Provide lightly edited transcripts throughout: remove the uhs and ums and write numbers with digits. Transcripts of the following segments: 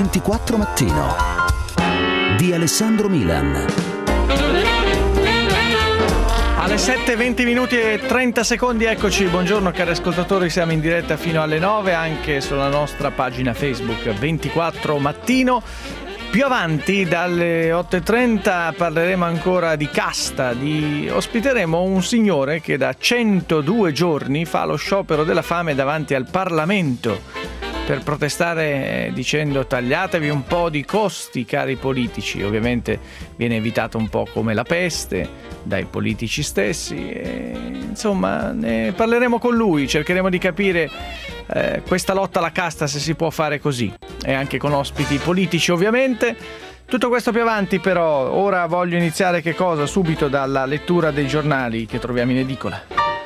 24 Mattino di Alessandro Milan. Alle 7:20 minuti e 30 secondi, eccoci, buongiorno cari ascoltatori, siamo in diretta fino alle 9 anche sulla nostra pagina Facebook 24 Mattino. Più avanti, dalle 8:30, parleremo ancora di casta, ospiteremo un signore che da 102 giorni fa lo sciopero della fame davanti al Parlamento per protestare dicendo tagliatevi un po' di costi cari politici. Ovviamente viene evitato un po' come la peste dai politici stessi e, insomma, ne parleremo con lui, cercheremo di capire questa lotta alla casta, se si può fare così, e anche con ospiti politici ovviamente. Tutto questo più avanti, però ora voglio iniziare subito dalla lettura dei giornali che troviamo in edicola.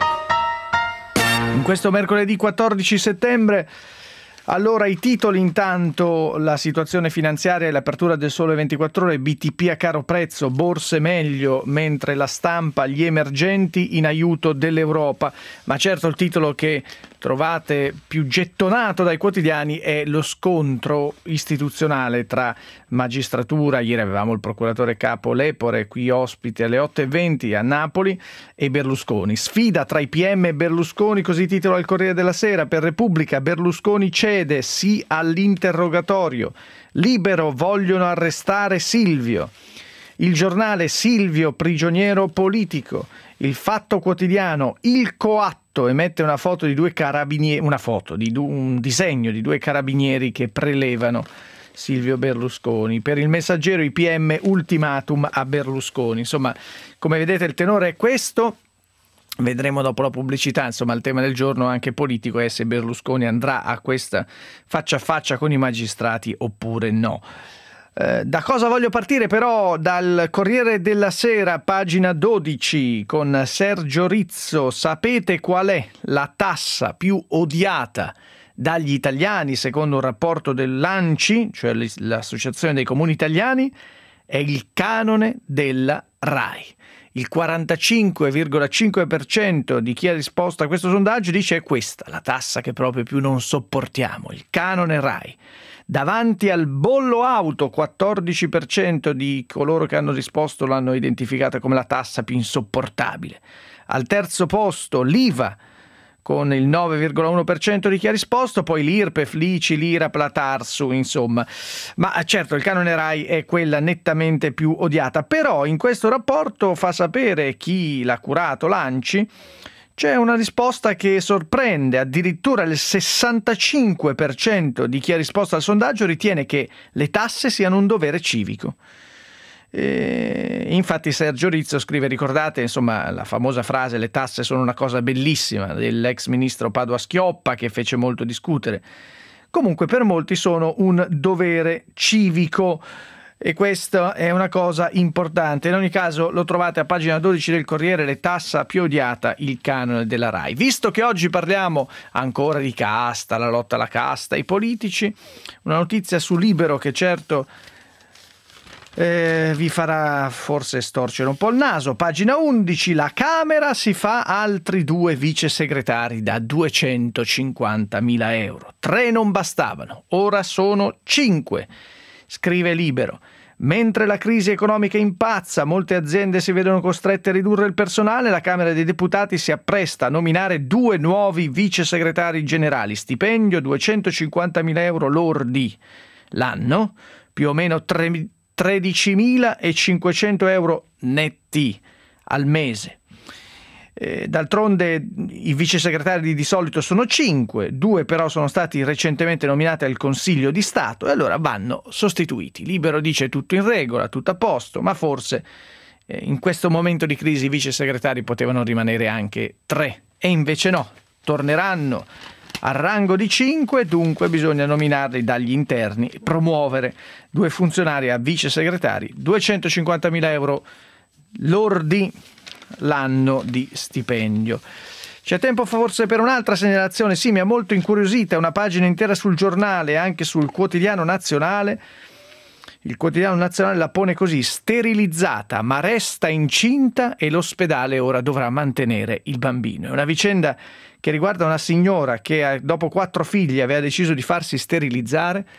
In questo mercoledì 14 settembre, allora i titoli intanto: la situazione finanziaria e l'apertura del Sole 24 Ore, BTP a caro prezzo, borse meglio, mentre la Stampa, gli emergenti in aiuto dell'Europa. Ma certo il titolo che trovate più gettonato dai quotidiani è lo scontro istituzionale tra magistratura, ieri avevamo il procuratore capo Lepore qui ospite alle 8:20 a Napoli, e Berlusconi. Sfida tra i PM e Berlusconi, così titola il Corriere della Sera. Per Repubblica, Berlusconi cede, sì all'interrogatorio. Libero, vogliono arrestare Silvio. Il Giornale, Silvio prigioniero politico. Il Fatto Quotidiano, il coatto, e mette una foto di due carabinieri, un disegno di due carabinieri che prelevano Silvio Berlusconi. Per il Messaggero, i PM, ultimatum a Berlusconi. Insomma, come vedete il tenore è questo. Vedremo dopo la pubblicità, insomma, il tema del giorno anche politico è se Berlusconi andrà a questa faccia a faccia con i magistrati oppure no. Da cosa voglio partire però? Dal Corriere della Sera, pagina 12, con Sergio Rizzo. Sapete qual è la tassa più odiata dagli italiani secondo un rapporto dell'ANCI, cioè l'Associazione dei Comuni Italiani? È il canone della RAI. Il 45,5% di chi ha risposto a questo sondaggio dice è questa la tassa che proprio più non sopportiamo, il canone RAI. Davanti al bollo auto, 14% di coloro che hanno risposto l'hanno identificata come la tassa più insopportabile. Al terzo posto l'IVA, con il 9,1% di chi ha risposto, poi l'IRPEF, l'ICI, l'IRAP, la TARSU, insomma. Ma certo, il canone RAI è quella nettamente più odiata. Però in questo rapporto, fa sapere chi l'ha curato, l'ANCI, c'è una risposta che sorprende. Addirittura il 65% di chi ha risposto al sondaggio ritiene che le tasse siano un dovere civico. Infatti Sergio Rizzo scrive, ricordate insomma la famosa frase le tasse sono una cosa bellissima dell'ex ministro Padoa-Schioppa, che fece molto discutere. Comunque per molti sono un dovere civico e questa è una cosa importante. In ogni caso lo trovate a pagina 12 del Corriere, le tassa più odiata, il canone della RAI. Visto che oggi parliamo ancora di casta, la lotta alla casta, i politici, una notizia su Libero che certo vi farà forse storcere un po' il naso. Pagina 11, la Camera si fa altri 2 vice segretari da 250.000 euro. 3 non bastavano, ora sono 5, scrive Libero. Mentre la crisi economica impazza, molte aziende si vedono costrette a ridurre il personale, la Camera dei Deputati si appresta a nominare 2 nuovi vice segretari generali, stipendio 250.000 euro lordi l'anno, più o meno 13.500 euro netti al mese. D'altronde i vice segretari di solito sono 5, 2 però sono stati recentemente nominati al Consiglio di Stato e allora vanno sostituiti. Libero dice tutto in regola, tutto a posto, ma forse in questo momento di crisi i vice segretari potevano rimanere anche 3 e invece no, torneranno al rango di 5, dunque bisogna nominarli dagli interni, promuovere 2 funzionari a vice segretari, 250.000 euro lordi l'anno di stipendio. C'è tempo forse per un'altra segnalazione? Sì, mi ha molto incuriosita una pagina intera sul Giornale e anche sul Quotidiano Nazionale. Il Quotidiano Nazionale la pone così: sterilizzata ma resta incinta e l'ospedale ora dovrà mantenere il bambino. È una vicenda che riguarda una signora che dopo 4 figli aveva deciso di farsi sterilizzare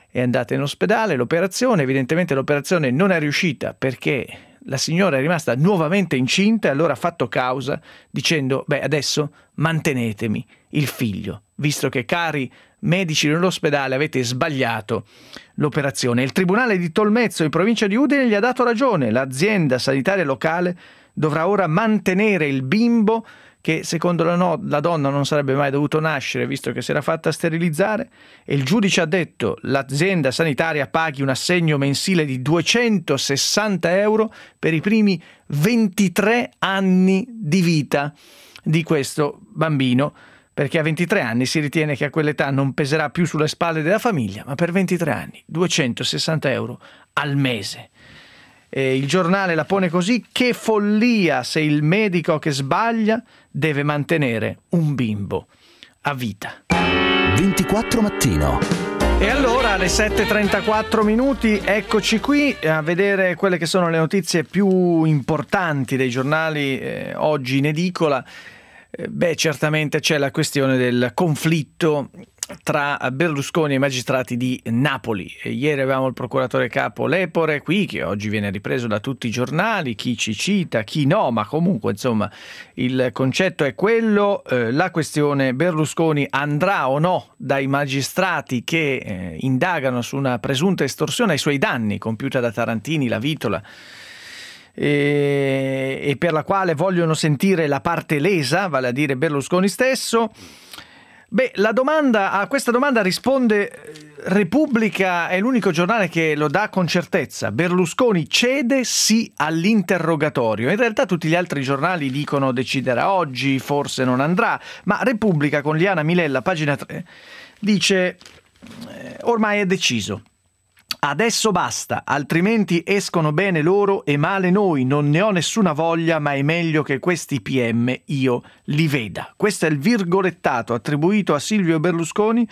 è andata in ospedale, evidentemente l'operazione non è riuscita perché la signora è rimasta nuovamente incinta e allora ha fatto causa dicendo adesso mantenetemi il figlio, visto che cari medici dell'ospedale avete sbagliato l'operazione. Il tribunale di Tolmezzo in provincia di Udine gli ha dato ragione, l'azienda sanitaria locale dovrà ora mantenere il bimbo che secondo la donna non sarebbe mai dovuto nascere visto che si era fatta sterilizzare, e il giudice ha detto l'azienda sanitaria paghi un assegno mensile di 260 euro per i primi 23 anni di vita di questo bambino, perché a 23 anni si ritiene che a quell'età non peserà più sulle spalle della famiglia, ma per 23 anni 260 euro al mese. Il giornale la pone così: che follia se il medico che sbaglia deve mantenere un bimbo a vita. 24 Mattino. E allora alle 7:34 minuti eccoci qui a vedere quelle che sono le notizie più importanti dei giornali oggi in edicola. Certamente c'è la questione del conflitto tra Berlusconi e i magistrati di Napoli. Ieri avevamo il procuratore capo Lepore qui, che oggi viene ripreso da tutti i giornali, chi ci cita, chi no, ma comunque insomma il concetto è quello. La questione Berlusconi andrà o no dai magistrati che indagano su una presunta estorsione ai suoi danni compiuta da Tarantini, La Vitola, e per la quale vogliono sentire la parte lesa, vale a dire Berlusconi stesso. A questa domanda risponde Repubblica, è l'unico giornale che lo dà con certezza. Berlusconi cede sì all'interrogatorio. In realtà tutti gli altri giornali dicono deciderà oggi, forse non andrà, ma Repubblica con Liana Milella, pagina 3, dice ormai è deciso. Adesso basta, altrimenti escono bene loro e male noi, non ne ho nessuna voglia, ma è meglio che questi PM io li veda. Questo è il virgolettato attribuito a Silvio Berlusconi,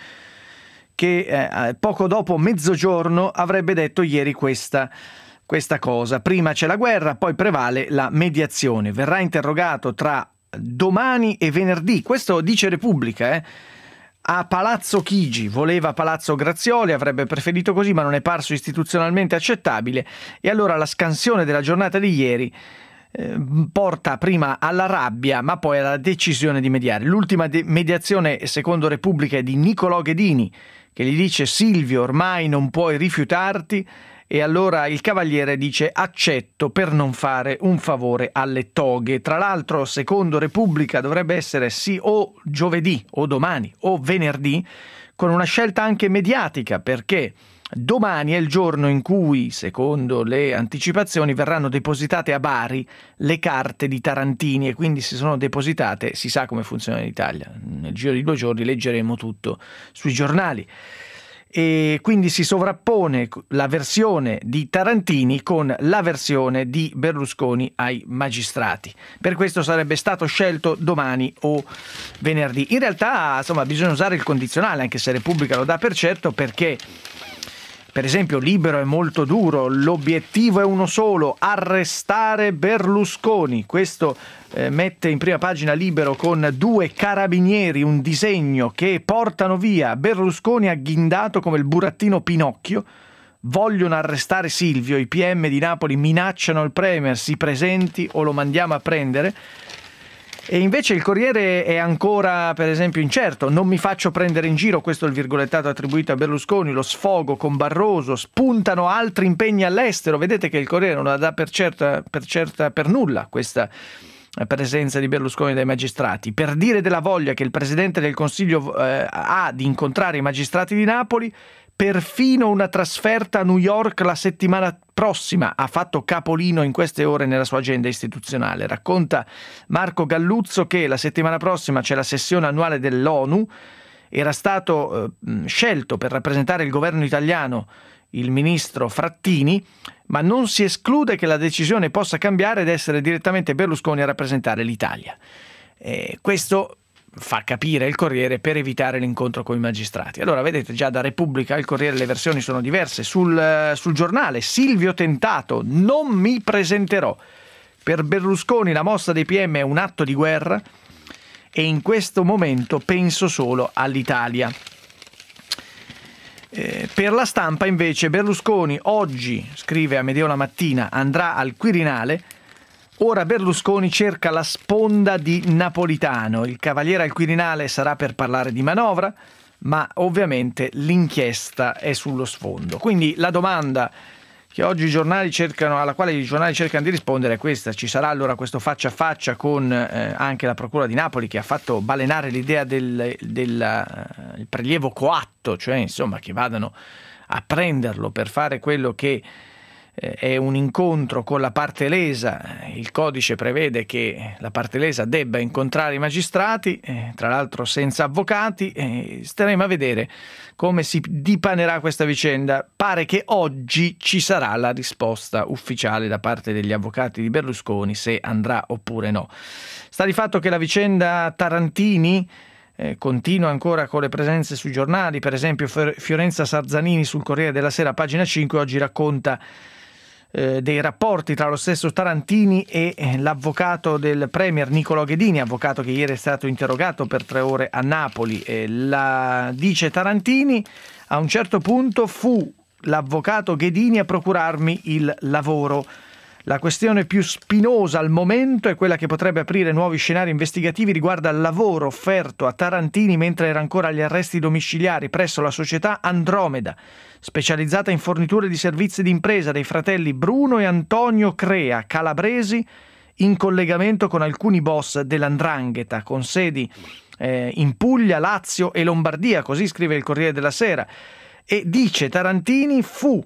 che poco dopo mezzogiorno avrebbe detto ieri questa cosa. Prima c'è la guerra, poi prevale la mediazione. Verrà interrogato tra domani e venerdì, questo dice Repubblica, a Palazzo Chigi, voleva Palazzo Grazioli, avrebbe preferito così, ma non è parso istituzionalmente accettabile, e allora la scansione della giornata di ieri porta prima alla rabbia, ma poi alla decisione di mediare. L'ultima mediazione, secondo Repubblica, è di Nicolò Ghedini, che gli dice: Silvio, ormai non puoi rifiutarti, e allora il Cavaliere dice: accetto per non fare un favore alle toghe. Tra l'altro, secondo Repubblica, dovrebbe essere sì o giovedì o domani o venerdì, con una scelta anche mediatica, perché domani è il giorno in cui, secondo le anticipazioni, verranno depositate a Bari le carte di Tarantini, e quindi si sono depositate, si sa come funziona in Italia, nel giro di 2 giorni leggeremo tutto sui giornali. E quindi si sovrappone la versione di Tarantini con la versione di Berlusconi ai magistrati. Per questo sarebbe stato scelto domani o venerdì. In realtà, insomma, bisogna usare il condizionale, anche se Repubblica lo dà per certo, perché per esempio Libero è molto duro: l'obiettivo è uno solo, arrestare Berlusconi. Questo mette in prima pagina Libero con 2 carabinieri un disegno che portano via Berlusconi agghindato come il burattino Pinocchio. Vogliono arrestare Silvio, i PM di Napoli minacciano il Premier, si presenti o lo mandiamo a prendere. E invece il Corriere è ancora, per esempio, incerto. Non mi faccio prendere in giro, questo è il virgolettato attribuito a Berlusconi, lo sfogo con Barroso, spuntano altri impegni all'estero. Vedete che il Corriere non la dà per nulla questa presenza di Berlusconi dai magistrati. Per dire della voglia che il Presidente del Consiglio ha di incontrare i magistrati di Napoli, perfino una trasferta a New York la settimana prossima ha fatto capolino in queste ore nella sua agenda istituzionale. Racconta Marco Galluzzo che la settimana prossima c'è la sessione annuale dell'ONU. Era stato scelto per rappresentare il governo italiano il ministro Frattini, ma non si esclude che la decisione possa cambiare ed essere direttamente Berlusconi a rappresentare l'Italia. Questo fa capire il Corriere, per evitare l'incontro con i magistrati. Allora vedete, già da Repubblica al Corriere le versioni sono diverse. Sul giornale Silvio tentato, non mi presenterò. Per Berlusconi la mossa dei PM è un atto di guerra e in questo momento penso solo all'Italia. Per la Stampa invece Berlusconi oggi, scrive Amedeo La Mattina, andrà al Quirinale. Ora Berlusconi cerca la sponda di Napolitano. Il cavaliere al Quirinale sarà per parlare di manovra, ma ovviamente l'inchiesta è sullo sfondo. Quindi la domanda che oggi alla quale i giornali cercano di rispondere è questa: ci sarà allora questo faccia a faccia con anche la Procura di Napoli, che ha fatto balenare l'idea del prelievo coatto, cioè insomma che vadano a prenderlo per fare quello che è un incontro con la parte lesa. Il codice prevede che la parte lesa debba incontrare i magistrati, tra l'altro senza avvocati. Staremo a vedere come si dipanerà questa vicenda. Pare che oggi ci sarà la risposta ufficiale da parte degli avvocati di Berlusconi se andrà oppure no. Sta di fatto che la vicenda Tarantini continua ancora con le presenze sui giornali. Per esempio Fiorenza Sarzanini sul Corriere della Sera, pagina 5, oggi racconta dei rapporti tra lo stesso Tarantini e l'avvocato del premier Nicolò Ghedini, avvocato che ieri è stato interrogato per 3 ore a Napoli. Dice Tarantini: a un certo punto fu l'avvocato Ghedini a procurarmi il lavoro. La questione più spinosa al momento è quella che potrebbe aprire nuovi scenari investigativi, riguarda il lavoro offerto a Tarantini mentre era ancora agli arresti domiciliari presso la società Andromeda, specializzata in forniture di servizi d'impresa dei fratelli Bruno e Antonio Crea, calabresi, in collegamento con alcuni boss dell''ndrangheta, con sedi in Puglia, Lazio e Lombardia, così scrive il Corriere della Sera. E dice Tarantini: fu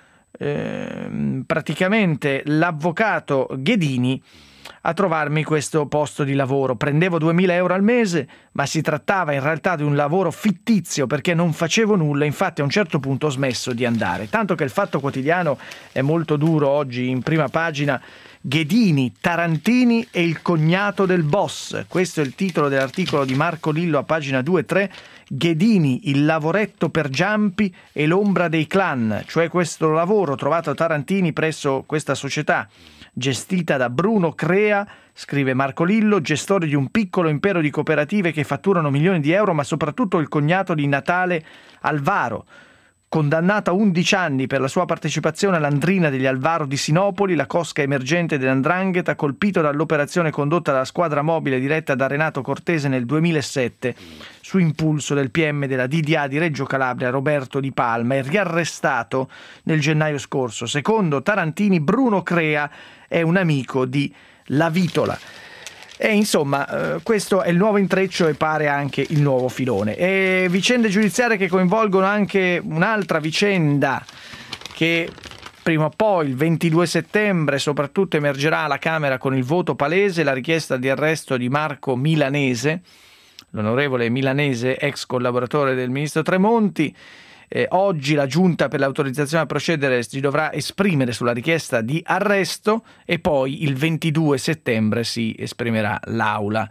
praticamente l'avvocato Ghedini a trovarmi questo posto di lavoro. Prendevo 2.000 euro al mese, ma si trattava in realtà di un lavoro fittizio perché non facevo nulla. Infatti a un certo punto ho smesso di andare. Tanto che il Fatto Quotidiano è molto duro oggi in prima pagina: Ghedini, Tarantini e il cognato del boss. Questo è il titolo dell'articolo di Marco Lillo a pagina 2-3. Ghedini, il lavoretto per Giampi e l'ombra dei clan, cioè questo lavoro trovato a Tarantini presso questa società gestita da Bruno Crea, scrive Marco Lillo, gestore di un piccolo impero di cooperative che fatturano milioni di euro, ma soprattutto il cognato di Natale Alvaro, condannato a 11 anni per la sua partecipazione all'Andrina degli Alvaro di Sinopoli, la cosca emergente dell''ndrangheta, colpito dall'operazione condotta dalla squadra mobile diretta da Renato Cortese nel 2007 su impulso del PM della DDA di Reggio Calabria Roberto Di Palma, e riarrestato nel gennaio scorso. Secondo Tarantini, Bruno Crea è un amico di La Vitola. E insomma, questo è il nuovo intreccio e pare anche il nuovo filone. E vicende giudiziarie che coinvolgono anche un'altra vicenda che prima o poi, il 22 settembre, soprattutto emergerà alla Camera con il voto palese, la richiesta di arresto di Marco Milanese, l'onorevole Milanese, ex collaboratore del ministro Tremonti. Oggi la Giunta per l'autorizzazione a procedere si dovrà esprimere sulla richiesta di arresto e poi il 22 settembre si esprimerà l'Aula.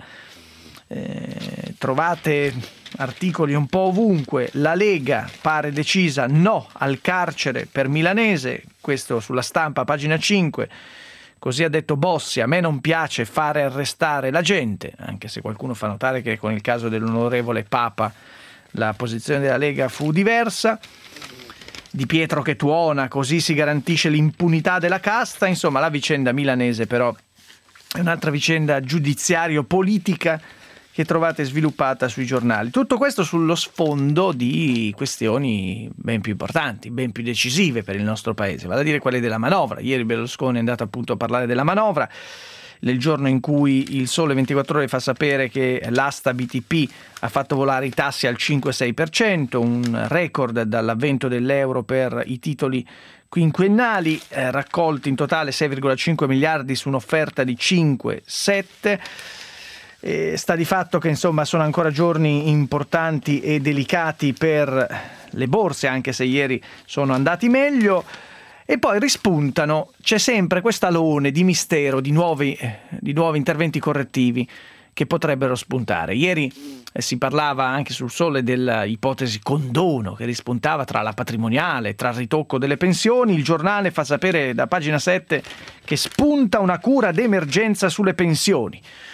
Trovate articoli un po' ovunque. La Lega pare decisa no al carcere per Milanese, questo sulla Stampa, pagina 5. Così ha detto Bossi: a me non piace fare arrestare la gente, anche se qualcuno fa notare che con il caso dell'onorevole Papa la posizione della Lega fu diversa. Di Pietro che tuona: così si garantisce l'impunità della casta. Insomma, la vicenda milanese però è un'altra vicenda giudiziario-politica che trovate sviluppata sui giornali. Tutto questo sullo sfondo di questioni ben più importanti, ben più decisive per il nostro paese, vale a dire quelle della manovra. Ieri Berlusconi è andato appunto a parlare della manovra, nel giorno in cui il Sole 24 Ore fa sapere che l'asta BTP ha fatto volare i tassi al 5-6%, un record dall'avvento dell'euro per i titoli quinquennali, raccolti in totale 6,5 miliardi su un'offerta di 5-7. Sta di fatto che insomma sono ancora giorni importanti e delicati per le borse, anche se ieri sono andati meglio. E poi rispuntano, c'è sempre quest'alone di mistero, di nuovi interventi correttivi che potrebbero spuntare. Ieri si parlava anche sul Sole dell'ipotesi condono che rispuntava tra la patrimoniale, tra il ritocco delle pensioni. Il giornale fa sapere da pagina 7 che spunta una cura d'emergenza sulle pensioni.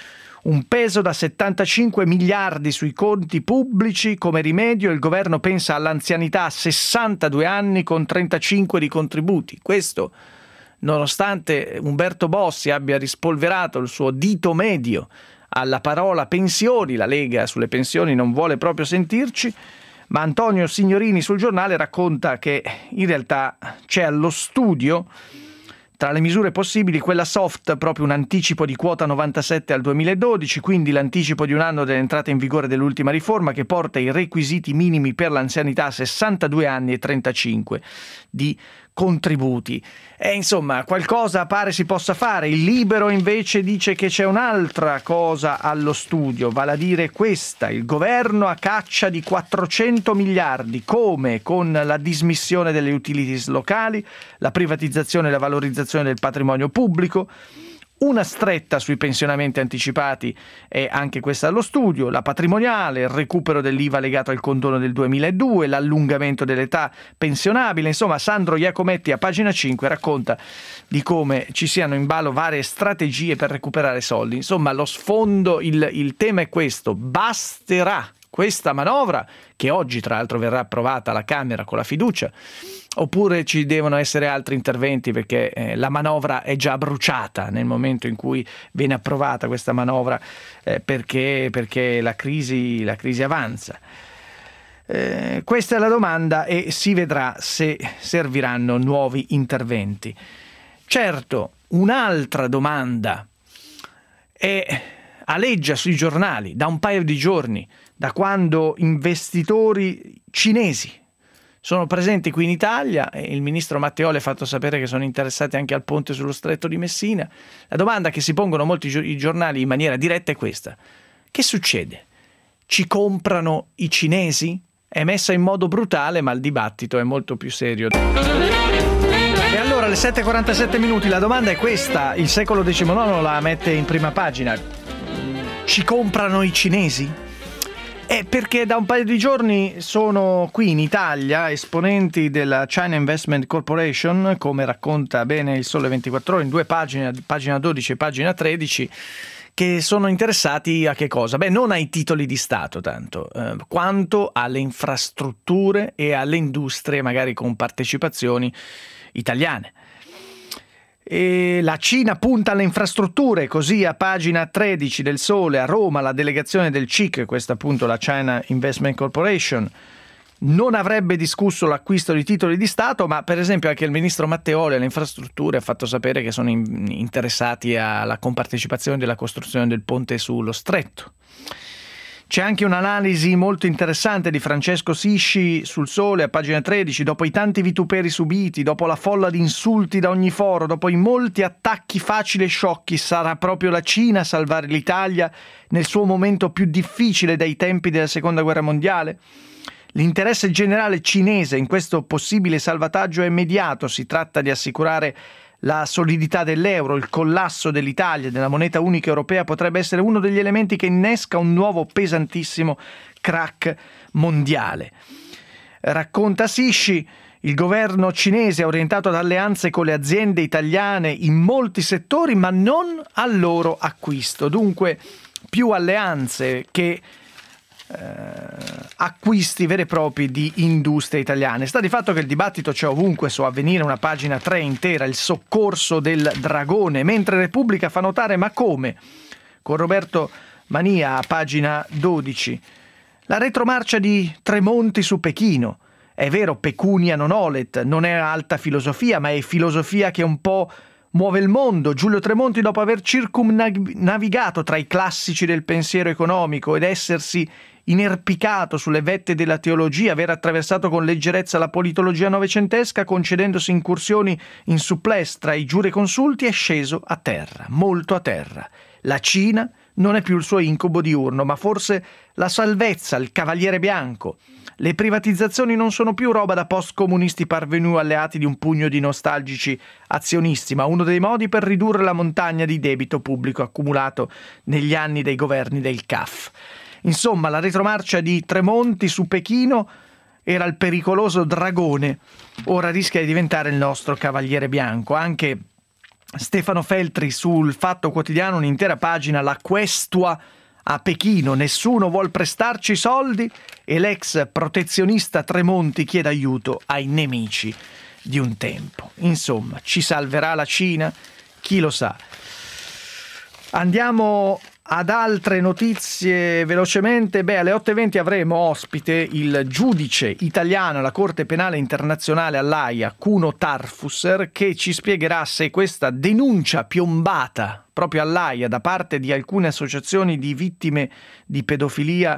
Un peso da 75 miliardi sui conti pubblici. Come rimedio il governo pensa all'anzianità a 62 anni con 35 di contributi. Questo nonostante Umberto Bossi abbia rispolverato il suo dito medio alla parola pensioni. La Lega sulle pensioni non vuole proprio sentirci, ma Antonio Signorini sul Giornale racconta che in realtà c'è allo studio, tra le misure possibili, quella soft, proprio un anticipo di quota 97 al 2012, quindi l'anticipo di un anno dell'entrata in vigore dell'ultima riforma che porta i requisiti minimi per l'anzianità a 62 anni e 35 di contributi. E insomma, qualcosa pare si possa fare. Il Libero invece dice che c'è un'altra cosa allo studio, vale a dire questa: il governo a caccia di 400 miliardi. Come? Con la dismissione delle utilities locali, la privatizzazione e la valorizzazione del patrimonio pubblico. Una stretta sui pensionamenti anticipati è anche questa allo studio, la patrimoniale, il recupero dell'IVA legato al condono del 2002, l'allungamento dell'età pensionabile. Insomma, Sandro Iacometti a pagina 5 racconta di come ci siano in ballo varie strategie per recuperare soldi. Insomma, lo sfondo, il tema è questo: basterà questa manovra, che oggi tra l'altro verrà approvata alla Camera con la fiducia, oppure ci devono essere altri interventi, perché la manovra è già bruciata nel momento in cui viene approvata questa manovra, perché la crisi avanza. Questa è la domanda e si vedrà se serviranno nuovi interventi. Certo, un'altra domanda aleggia sui giornali da un paio di giorni, da quando investitori cinesi sono presenti qui in Italia e il ministro Matteoli ha fatto sapere che sono interessati anche al ponte sullo Stretto di Messina. La domanda che si pongono molti i giornali in maniera diretta è questa: che succede? Ci comprano i cinesi? È messa in modo brutale, ma il dibattito è molto più serio. E allora alle 7:47 minuti la domanda è questa, il Secolo XIX la mette in prima pagina: ci comprano i cinesi? Perché da un paio di giorni sono qui in Italia esponenti della China Investment Corporation, come racconta bene il Sole 24 Ore in due pagine, pagina 12 e pagina 13, che sono interessati a che cosa? Non ai titoli di Stato tanto, quanto alle infrastrutture e alle industrie, magari con partecipazioni italiane. E la Cina punta alle infrastrutture, così a pagina 13 del Sole, a Roma la delegazione del CIC, questa appunto la China Investment Corporation, non avrebbe discusso l'acquisto di titoli di Stato, ma per esempio anche il ministro Matteoli alle infrastrutture ha fatto sapere che sono interessati alla compartecipazione della costruzione del ponte sullo Stretto. C'è anche un'analisi molto interessante di Francesco Sisci sul Sole a pagina 13. Dopo i tanti vituperi subiti, dopo la folla di insulti da ogni foro, dopo i molti attacchi facili e sciocchi, sarà proprio la Cina a salvare l'Italia nel suo momento più difficile dai tempi della Seconda Guerra Mondiale? L'interesse generale cinese in questo possibile salvataggio è immediato. Si tratta di assicurare la solidità dell'euro. Il collasso dell'Italia, della moneta unica europea, potrebbe essere uno degli elementi che innesca un nuovo pesantissimo crack mondiale. Racconta Sisci, il governo cinese è orientato ad alleanze con le aziende italiane in molti settori, ma non al loro acquisto. Dunque più alleanze che acquisti veri e propri di industrie italiane. Sta di fatto che il dibattito c'è ovunque, su Avvenire una pagina 3 intera, il soccorso del dragone, mentre Repubblica fa notare ma come, con Roberto Mania a pagina 12, la retromarcia di Tremonti su Pechino. È vero, pecunia non olet, non è alta filosofia, ma è filosofia che un po' muove il mondo. Giulio Tremonti, dopo aver circumnavigato tra i classici del pensiero economico ed essersi inerpicato sulle vette della teologia, aver attraversato con leggerezza la politologia novecentesca, concedendosi incursioni in supplesse tra i giureconsulti, è sceso a terra, molto a terra. La Cina non è più il suo incubo diurno, ma forse la salvezza, il cavaliere bianco. Le privatizzazioni non sono più roba da post-comunisti parvenu alleati di un pugno di nostalgici azionisti, ma uno dei modi per ridurre la montagna di debito pubblico accumulato negli anni dei governi del CAF. Insomma, la retromarcia di Tremonti su Pechino era il pericoloso dragone, ora rischia di diventare il nostro cavaliere bianco. Anche Stefano Feltri sul Fatto Quotidiano, un'intera pagina, la questua a Pechino, nessuno vuol prestarci soldi e l'ex protezionista Tremonti chiede aiuto ai nemici di un tempo. Insomma, ci salverà la Cina? Chi lo sa. Andiamo ad altre notizie velocemente. Alle 8:20 avremo ospite il giudice italiano alla Corte Penale Internazionale all'Aia, Kuno Tarfusser, che ci spiegherà se questa denuncia piombata proprio all'Aia da parte di alcune associazioni di vittime di pedofilia,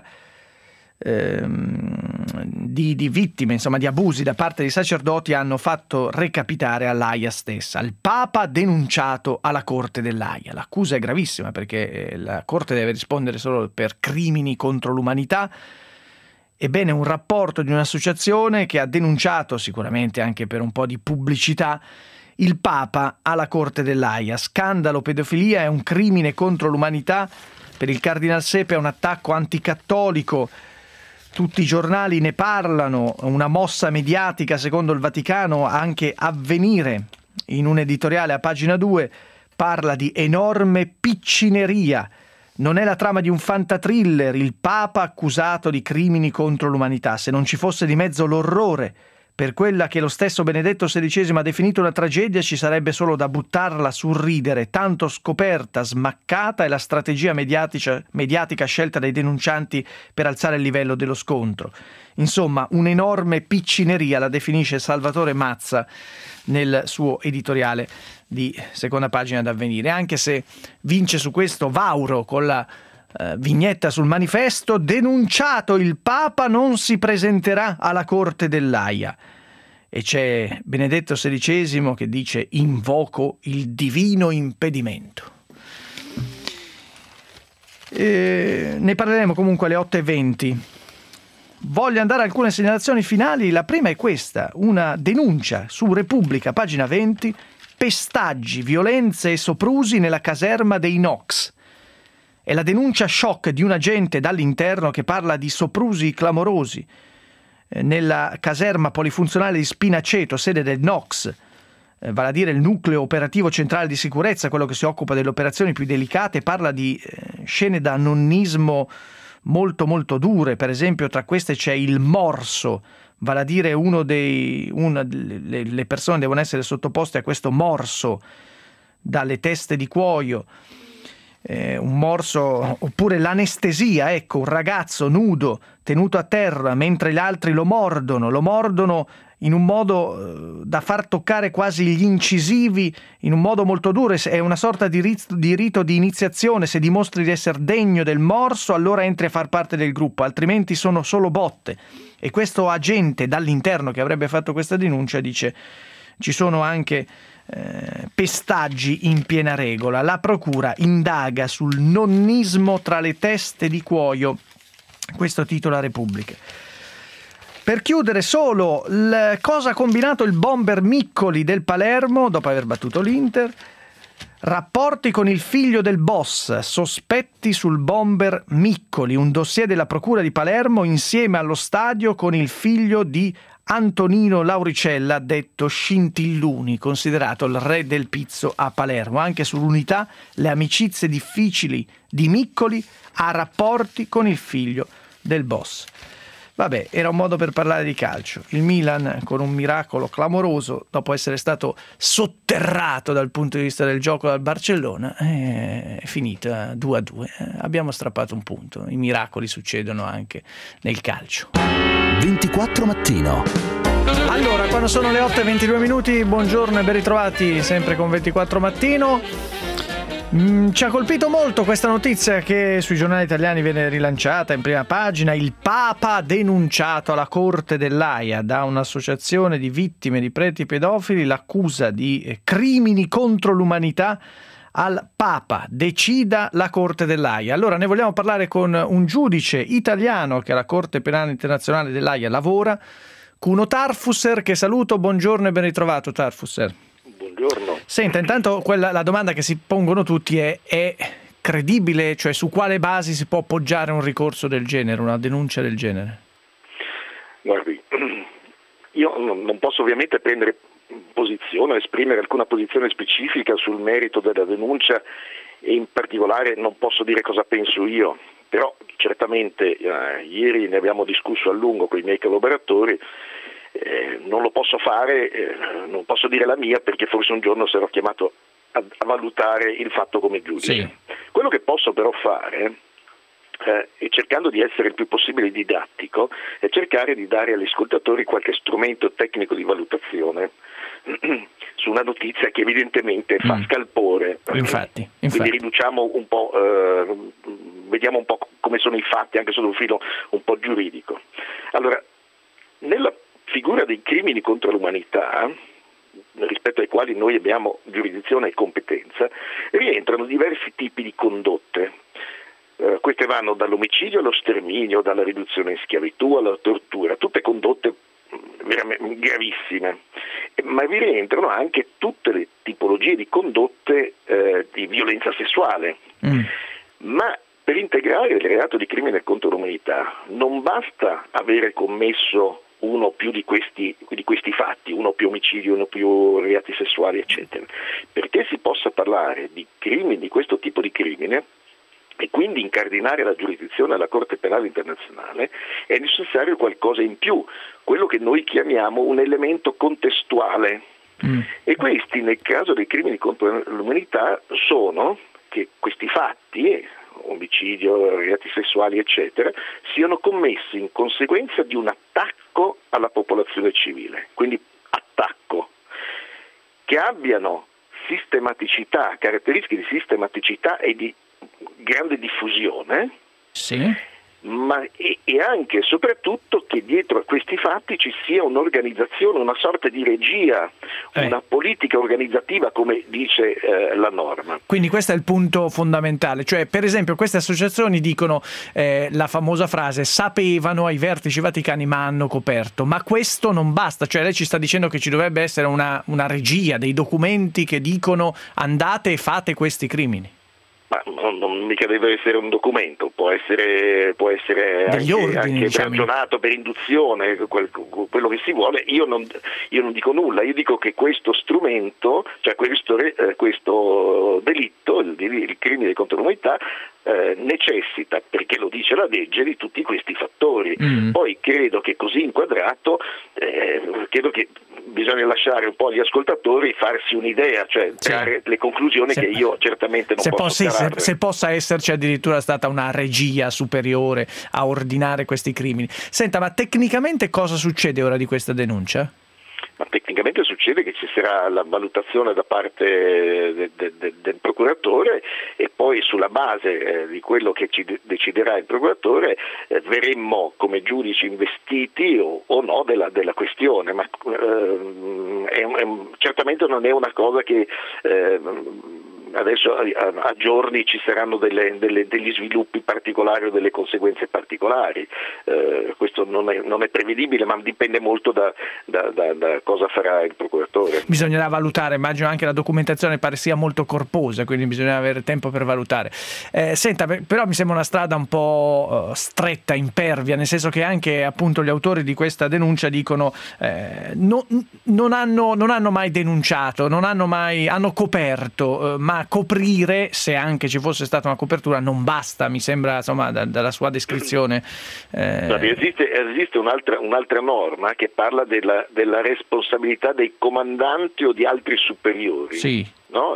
di vittime, insomma, di abusi da parte di sacerdoti hanno fatto recapitare all'Aia stessa. Il Papa denunciato alla Corte dell'Aia. L'accusa è gravissima perché la Corte deve rispondere solo per crimini contro l'umanità. Ebbene, un rapporto di un'associazione che ha denunciato, sicuramente anche per un po' di pubblicità, il Papa alla Corte dell'Aia. Scandalo pedofilia è un crimine contro l'umanità. Per il Cardinal Sepe è un attacco anticattolico. Tutti i giornali ne parlano, una mossa mediatica secondo il Vaticano. Anche Avvenire, in un editoriale a pagina 2, parla di enorme piccineria. Non è la trama di un fantatriller, il Papa accusato di crimini contro l'umanità. Se non ci fosse di mezzo l'orrore per quella che lo stesso Benedetto XVI ha definito una tragedia, ci sarebbe solo da buttarla sul ridere. Tanto scoperta, smaccata è la strategia mediatica scelta dai denuncianti per alzare il livello dello scontro. Insomma, un'enorme piccineria, la definisce Salvatore Mazza nel suo editoriale di seconda pagina d'Avvenire. Anche se vince su questo Vauro con la vignetta sul Manifesto: denunciato il Papa non si presenterà alla Corte dell'Aia. E c'è Benedetto XVI che dice: invoco il divino impedimento. Ne parleremo comunque alle 8:20. Voglio andare a alcune segnalazioni finali. La prima è questa: una denuncia su Repubblica, pagina 20, pestaggi, violenze e soprusi nella caserma dei NOX. È la denuncia shock di un agente dall'interno che parla di soprusi clamorosi nella caserma polifunzionale di Spinaceto, sede del NOX, vale a dire il nucleo operativo centrale di sicurezza, quello che si occupa delle operazioni più delicate. Parla di scene da nonnismo molto molto dure. Per esempio, tra queste c'è il morso, vale a dire le persone devono essere sottoposte a questo morso dalle teste di cuoio. Un morso, oppure l'anestesia, ecco, un ragazzo nudo tenuto a terra mentre gli altri lo mordono in un modo da far toccare quasi gli incisivi, in un modo molto duro. È una sorta di rito di iniziazione. Se dimostri di essere degno del morso, allora entri a far parte del gruppo, altrimenti sono solo botte. E questo agente dall'interno che avrebbe fatto questa denuncia dice: ci sono anche pestaggi in piena regola. La procura indaga sul nonnismo tra le teste di cuoio. Questo titola Repubblica. Per chiudere, solo cosa ha combinato il bomber Miccoli del Palermo dopo aver battuto l'Inter. Rapporti con il figlio del boss, sospetti sul bomber Miccoli, un dossier della procura di Palermo insieme allo stadio con il figlio di Antonino Lauricella, detto Scintilluni, considerato il re del pizzo a Palermo. Anche sull'Unità, le amicizie difficili di Miccoli ha rapporti con il figlio del boss. Vabbè, era un modo per parlare di calcio. Il Milan, con un miracolo clamoroso, dopo essere stato sotterrato dal punto di vista del gioco dal Barcellona, è finita 2-2. Abbiamo strappato un punto. I miracoli succedono anche nel calcio. 24 Mattino. Allora, quando sono le 8:22, buongiorno e ben ritrovati sempre con 24 Mattino. Ci ha colpito molto questa notizia che sui giornali italiani viene rilanciata in prima pagina. Il Papa denunciato alla Corte dell'Aia da un'associazione di vittime di preti pedofili, l'accusa di crimini contro l'umanità al Papa. Decida la Corte dell'Aia. Allora, ne vogliamo parlare con un giudice italiano che alla Corte Penale Internazionale dell'Aia lavora, Kuno Tarfusser, che saluto. Buongiorno e ben ritrovato, Tarfusser. Buongiorno. Senta, intanto la domanda che si pongono tutti è credibile? Cioè, su quale basi si può appoggiare un ricorso del genere, una denuncia del genere? Guardi, io non posso ovviamente prendere posizione, esprimere alcuna posizione specifica sul merito della denuncia e in particolare non posso dire cosa penso io, però certamente ieri ne abbiamo discusso a lungo con i miei collaboratori. Non lo posso fare, non posso dire la mia perché forse un giorno sarò chiamato a valutare il fatto come giudice. Sì. Quello che posso però fare, e cercando di essere il più possibile didattico, è cercare di dare agli ascoltatori qualche strumento tecnico di valutazione su una notizia che evidentemente fa scalpore. Infatti. Quindi riduciamo un po', vediamo un po' come sono i fatti anche sotto un filo un po' giuridico. Allora, nella figura dei crimini contro l'umanità, rispetto ai quali noi abbiamo giurisdizione e competenza, rientrano diversi tipi di condotte. Queste vanno dall'omicidio allo sterminio, dalla riduzione in schiavitù alla tortura, tutte condotte veramente gravissime, ma vi rientrano anche tutte le tipologie di condotte di violenza sessuale. Ma per integrare il reato di crimine contro l'umanità non basta avere commesso uno o più di questi fatti, uno o più omicidi, uno o più reati sessuali, eccetera. Perché si possa parlare di crimini, di questo tipo di crimine, e quindi incardinare la giurisdizione alla Corte Penale Internazionale, è necessario qualcosa in più, quello che noi chiamiamo un elemento contestuale. E questi, nel caso dei crimini contro l'umanità, sono che questi fatti, omicidio, reati sessuali, eccetera, siano commessi in conseguenza di un attacco alla popolazione civile, quindi attacco, che abbiano sistematicità, caratteristiche di sistematicità e di grande diffusione, ma e anche e soprattutto che dietro a questi fatti ci sia un'organizzazione, una sorta di regia, una politica organizzativa, come dice la norma. Quindi questo è il punto fondamentale, cioè per esempio queste associazioni dicono la famosa frase sapevano ai vertici vaticani ma hanno coperto, ma questo non basta, cioè lei ci sta dicendo che ci dovrebbe essere una regia, dei documenti che dicono andate e fate questi crimini. Ma non mica deve essere un documento, può essere degli ordini, anche diciamo, ragionato per induzione, quello che si vuole. Io non dico nulla, io dico che questo strumento, cioè questo delitto, il crimine contro l'umanità, necessita, perché lo dice la legge, di tutti questi fattori. Poi credo che così inquadrato, credo che bisogna lasciare un po' agli ascoltatori farsi un'idea, cioè trarre le conclusioni che io certamente non posso trarre. Se possa esserci addirittura stata una regia superiore a ordinare questi crimini. Senta, ma tecnicamente cosa succede ora di questa denuncia? Ma tecnicamente succede che ci sarà la valutazione da parte del procuratore e poi sulla base di quello che ci deciderà il procuratore verremmo come giudici investiti o no della questione, ma certamente non è una cosa che adesso a giorni ci saranno degli sviluppi particolari o delle conseguenze particolari. Questo non è prevedibile, ma dipende molto da cosa farà il procuratore. Bisognerà valutare, immagino anche la documentazione pare sia molto corposa, quindi bisogna avere tempo per valutare. Senta, però mi sembra una strada un po' stretta, impervia, nel senso che anche appunto gli autori di questa denuncia dicono non hanno mai denunciato, hanno coperto, ma coprire, se anche ci fosse stata una copertura, non basta, mi sembra, insomma, dalla sua descrizione. Esiste un'altra norma che parla della responsabilità dei comandanti o di altri superiori. Sì. No?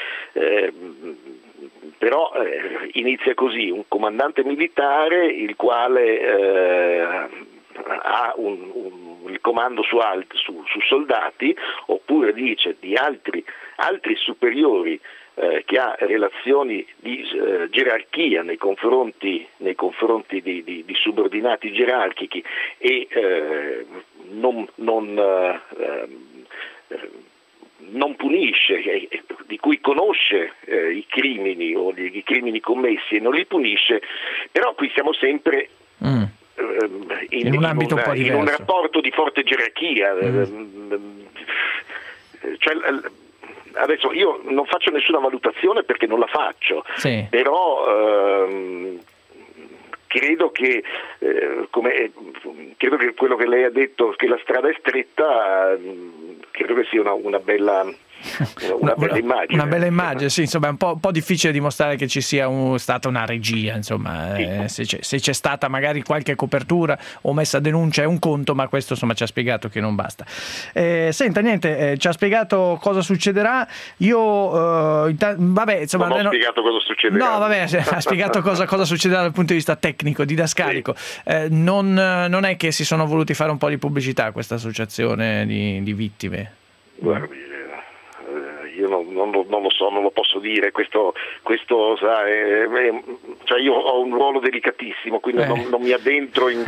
Però inizia così: un comandante militare il quale ha il comando su soldati, oppure dice di altri superiori che ha relazioni di gerarchia nei confronti di subordinati gerarchici e non punisce, di cui conosce i crimini o i crimini commessi e non li punisce, però qui siamo sempre in un ambito un po' diverso, in un rapporto di forte gerarchia. Cioè, adesso io non faccio nessuna valutazione perché non la faccio, però credo che quello che lei ha detto, che la strada è stretta, credo che sia una bella immagine. Una bella immagine, sì, insomma è un po' difficile dimostrare che ci sia stata una regia, insomma, se c'è stata magari qualche copertura o messa a denuncia è un conto, ma questo insomma ci ha spiegato che non basta. Senta, niente, ci ha spiegato cosa succederà, io vabbè, insomma, non ho spiegato cosa succederà. No, vabbè, ha spiegato cosa succederà dal punto di vista tecnico, didascalico. Non è che si sono voluti fare un po' di pubblicità a questa associazione di vittime? Guardi, io non lo so, non lo posso dire, questo cioè io ho un ruolo delicatissimo, quindi non mi addentro in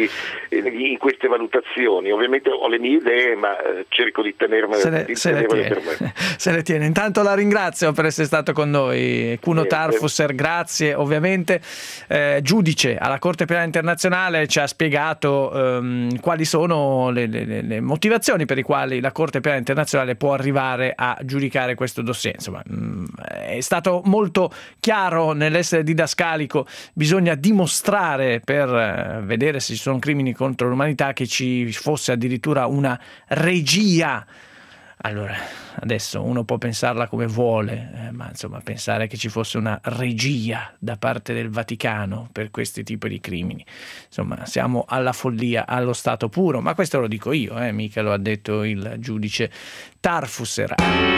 queste valutazioni. Ovviamente ho le mie idee, ma cerco di tenermele per me. Se le tiene. Intanto la ringrazio per essere stato con noi. Cuno Tarfusser, grazie. Ovviamente giudice alla Corte Penale Internazionale, ci ha spiegato quali sono le motivazioni per le quali la Corte Penale Internazionale può arrivare a giudicare questo dossier. Insomma, è stato molto chiaro nell'essere didascalico. Bisogna dimostrare, per vedere se ci sono crimini contro l'umanità, che ci fosse addirittura una regia. Allora, adesso uno può pensarla come vuole, ma insomma pensare che ci fosse una regia da parte del Vaticano per questi tipi di crimini, insomma siamo alla follia, allo stato puro, ma questo lo dico io, mica lo ha detto il giudice Tarfusser.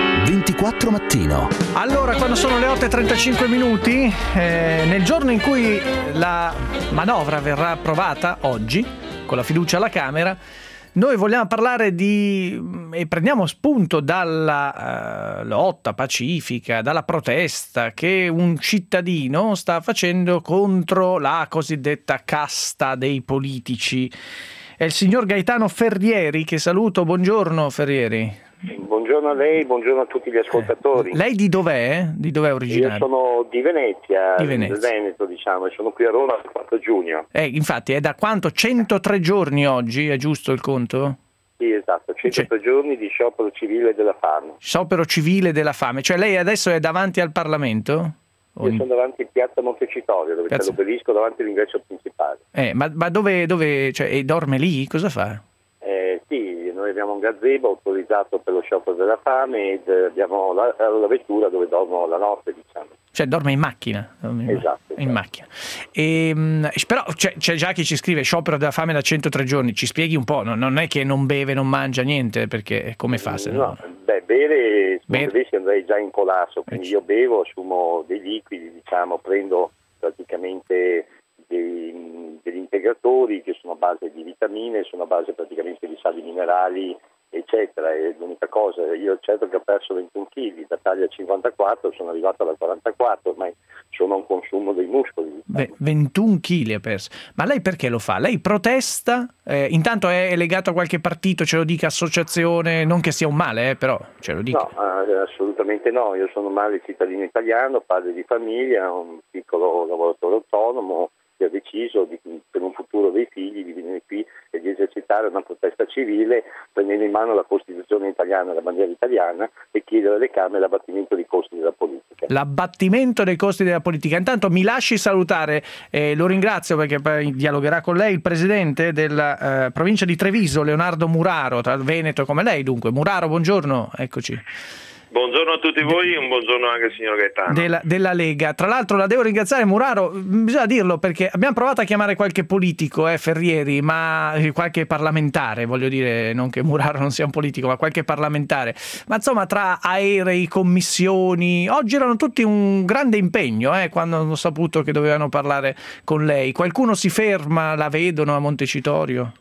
24 mattino. Allora, quando sono le 8:35 minuti, nel giorno in cui la manovra verrà approvata, oggi, con la fiducia alla Camera, noi vogliamo parlare e prendiamo spunto dalla lotta pacifica, dalla protesta che un cittadino sta facendo contro la cosiddetta casta dei politici. È il signor Gaetano Ferrieri, che saluto. Buongiorno Ferrieri. Buongiorno a lei, buongiorno a tutti gli ascoltatori. Lei di dov'è? Di dov'è originario? Io sono di Venezia, Di Venezia. del Veneto, diciamo, e sono qui a Roma il 4 giugno. Infatti è da quanto? 103 giorni oggi, è giusto il conto? Sì, esatto, 103 giorni di sciopero civile della fame. Sciopero civile della fame, cioè lei adesso è davanti al Parlamento? Io sono davanti in piazza Montecitorio, dove c'è l'obelisco davanti all'ingresso principale. Ma dove cioè, dorme lì? Cosa fa? Sì, noi abbiamo un gazebo autorizzato per lo sciopero della fame ed abbiamo la vettura dove dormo la notte, diciamo. Cioè dorme in macchina? Esatto. In macchina. Però c'è già chi ci scrive sciopero della fame da 103 giorni, ci spieghi un po', non è che non beve, non mangia niente, perché come fa? No, bere andrei già in collasso, quindi io bevo, assumo dei liquidi, diciamo, prendo praticamente degli integratori che sono a base di vitamine, sono a base praticamente di sali minerali, eccetera. E l'unica cosa, io certo che ho perso 21 kg, da taglia 54 sono arrivato alla 44, ormai sono a un consumo dei muscoli. 21 kg ha perso. Ma lei perché lo fa? Lei protesta? Intanto è legato a qualche partito, ce lo dica, associazione, non che sia un male, però ce lo dica. No, assolutamente no, io sono un cittadino italiano, padre di famiglia, un piccolo lavoratore autonomo, che ha deciso per un futuro dei figli di venire qui e di esercitare una protesta civile prendendo in mano la Costituzione italiana e la bandiera italiana e chiedere alle Camere l'abbattimento dei costi della politica. L'abbattimento dei costi della politica. Intanto mi lasci salutare, lo ringrazio perché poi dialogherà con lei, il presidente della provincia di Treviso, Leonardo Muraro, tra Veneto come lei dunque. Muraro, buongiorno, eccoci. Buongiorno a tutti voi e un buongiorno anche al signor Gaetano. Della Lega. Tra l'altro la devo ringraziare, Muraro, bisogna dirlo perché abbiamo provato a chiamare qualche politico, Ferrieri, ma qualche parlamentare, voglio dire, non che Muraro non sia un politico, ma qualche parlamentare. Ma insomma tra aerei, commissioni, oggi erano tutti un grande impegno quando hanno saputo che dovevano parlare con lei. Qualcuno si ferma, la vedono a Montecitorio?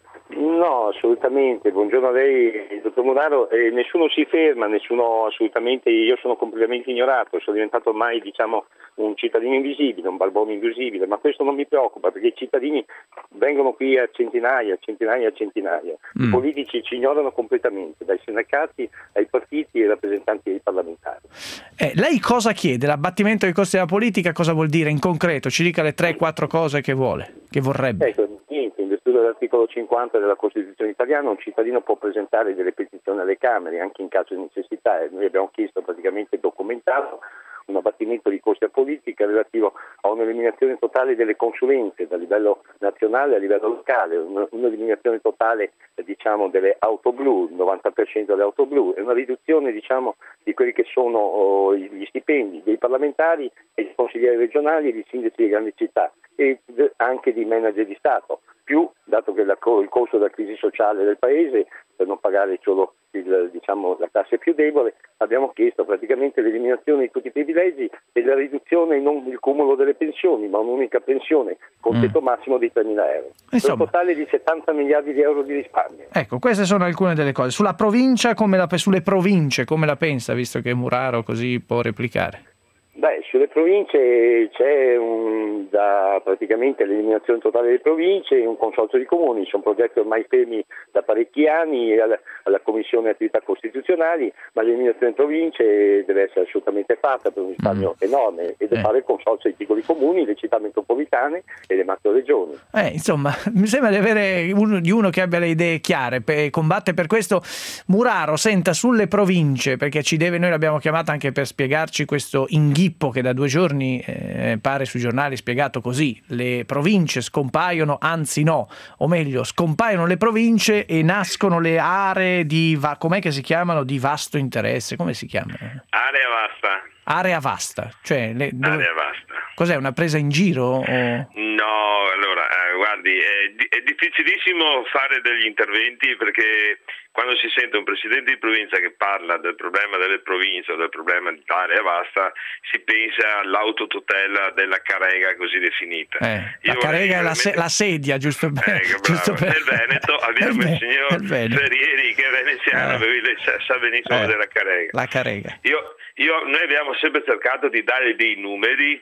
No, assolutamente, buongiorno a lei, dottor Muraro, nessuno si ferma, nessuno assolutamente, io sono completamente ignorato, sono diventato ormai un cittadino invisibile, un barbone invisibile, ma questo non mi preoccupa perché i cittadini vengono qui a centinaia. I politici ci ignorano completamente, dai sindacati ai partiti e ai rappresentanti dei parlamentari. Lei cosa chiede? L'abbattimento dei costi della politica cosa vuol dire in concreto? Ci dica le 3-4 cose che vorrebbe. Niente, in virtù dell'articolo 50 della Costituzione italiana un cittadino può presentare delle petizioni alle Camere anche in caso di necessità e noi abbiamo chiesto praticamente documentato un abbattimento di costi a politica relativo a un'eliminazione totale delle consulenze da livello nazionale a livello locale, un'eliminazione totale delle auto blu, il 90% delle auto blu, e una riduzione di quelli che sono gli stipendi dei parlamentari e dei consiglieri regionali e di sindaci di grandi città e anche di manager di Stato, più dato che il costo della crisi sociale del paese, per non pagare solo la classe più debole, abbiamo chiesto praticamente l'eliminazione di tutti i privilegi e la riduzione, non il cumulo delle pensioni, ma un'unica pensione con tetto massimo di 3.000 euro. Per un totale di 70 miliardi di euro di risparmio. Ecco, queste sono alcune delle cose. Sulla provincia, sulle province, come la pensa, visto che Muraro così può replicare? Sulle province c'è praticamente l'eliminazione totale delle province e un consorzio di comuni, sono progetti ormai fermi da parecchi anni alla Commissione Attività Costituzionali, ma l'eliminazione delle province deve essere assolutamente fatta per un risparmio enorme e deve fare il consorzio di piccoli comuni, le città metropolitane e le macroregioni. Insomma, mi sembra di avere uno che abbia le idee chiare, combatte per questo. Muraro, senta, sulle province, perché noi l'abbiamo chiamata anche per spiegarci questo inghippo che da 2 giorni pare sui giornali spiegato così: le province scompaiono, anzi no, o meglio scompaiono le province e nascono le aree com'è che si chiamano, di vasto interesse, come si chiamano? Area vasta. Area vasta, cioè Area vasta. Cos'è, una presa in giro? No, allora guardi, è difficilissimo fare degli interventi, perché quando si sente un presidente di provincia che parla del problema delle province o del problema dell'area vasta, si pensa all'autotutela della carrega così definita. La carrega è la sedia, giusto? Giusto per... Nel Veneto abbiamo il signor Ferrieri, che è veneziano, lei sa benissimo della carrega. La carrega. Noi abbiamo sempre cercato di dare dei numeri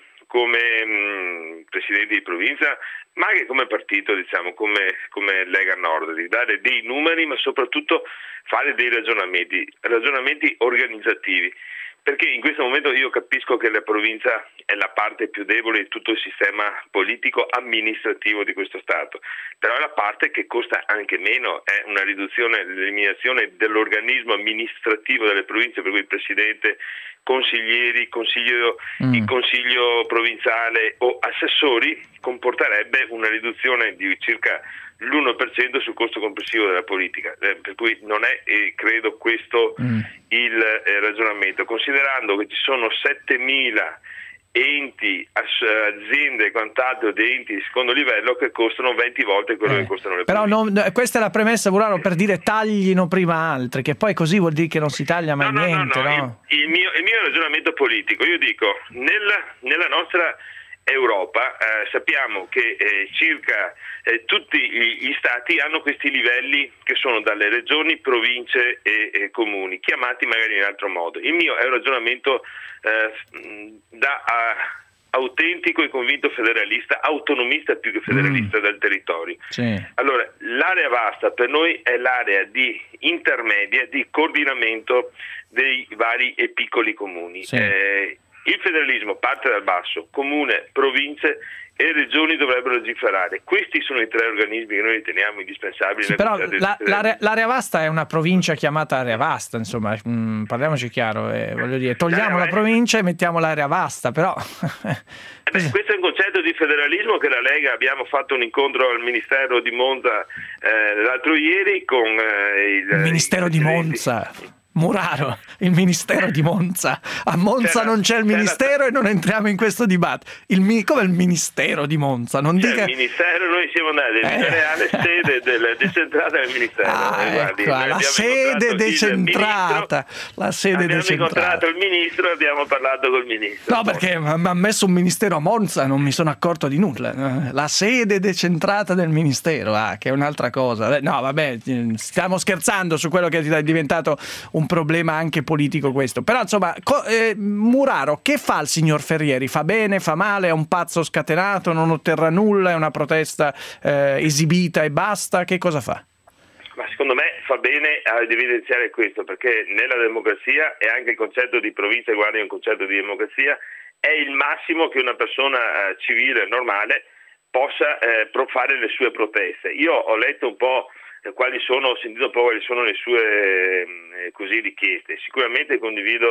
come presidenti di provincia, ma anche come partito, come Lega Nord, di dare dei numeri, ma soprattutto fare dei ragionamenti organizzativi, perché in questo momento io capisco che la provincia è la parte più debole di tutto il sistema politico amministrativo di questo Stato, però è la parte che costa anche meno, è una riduzione, l'eliminazione dell'organismo amministrativo delle province, per cui il presidente, consiglieri, il consiglio provinciale o assessori, comporterebbe una riduzione di circa l'1% sul costo complessivo della politica, per cui non è, credo, questo il ragionamento, considerando che ci sono 7.000 enti, aziende e quant'altro di enti di secondo livello che costano 20 volte quello che costano le province. Però questa è la premessa, Muraro, per dire taglino prima altri, che poi così vuol dire che non si taglia mai niente. No? Il mio ragionamento politico, io dico, nella nostra Europa sappiamo che circa tutti gli stati hanno questi livelli che sono dalle regioni, province e comuni, chiamati magari in altro modo. Il mio è un ragionamento da autentico e convinto federalista, autonomista più che federalista del territorio. Sì. Allora, l'area vasta per noi è l'area di intermedia, di coordinamento dei vari e piccoli comuni. Sì. Il federalismo parte dal basso, comune, province e regioni dovrebbero legiferare. Questi sono i 3 organismi che noi riteniamo indispensabili. Sì, però l'area vasta è una provincia chiamata area vasta, insomma, parliamoci chiaro, voglio dire, togliamo la provincia e mettiamo l'area vasta, però... questo è un concetto di federalismo che la Lega, abbiamo fatto un incontro al Ministero di Monza l'altro ieri con il Ministero di Monza... Muraro, il Ministero di Monza. A Monza non c'è il Ministero e non entriamo in questo dibattito. Come il Ministero di Monza? Non dica... Il Ministero, noi siamo andati a vedere la sede decentrata del Ministero. La sede decentrata. Abbiamo incontrato il Ministro e abbiamo parlato col Ministro. No, perché mi ha messo un Ministero a Monza, non mi sono accorto di nulla. La sede decentrata del Ministero, che è un'altra cosa. No, vabbè, stiamo scherzando su quello che è diventato un problema anche politico questo. Però insomma, Muraro, che fa il signor Ferrieri? Fa bene, fa male, è un pazzo scatenato, non otterrà nulla, è una protesta esibita e basta? Che cosa fa? Ma secondo me fa bene ad evidenziare questo, perché nella democrazia, e anche il concetto di provincia guarda un concetto di democrazia, è il massimo che una persona civile normale possa fare le sue proteste. Io ho letto un po' ho sentito un po' quali sono le sue richieste. Sicuramente condivido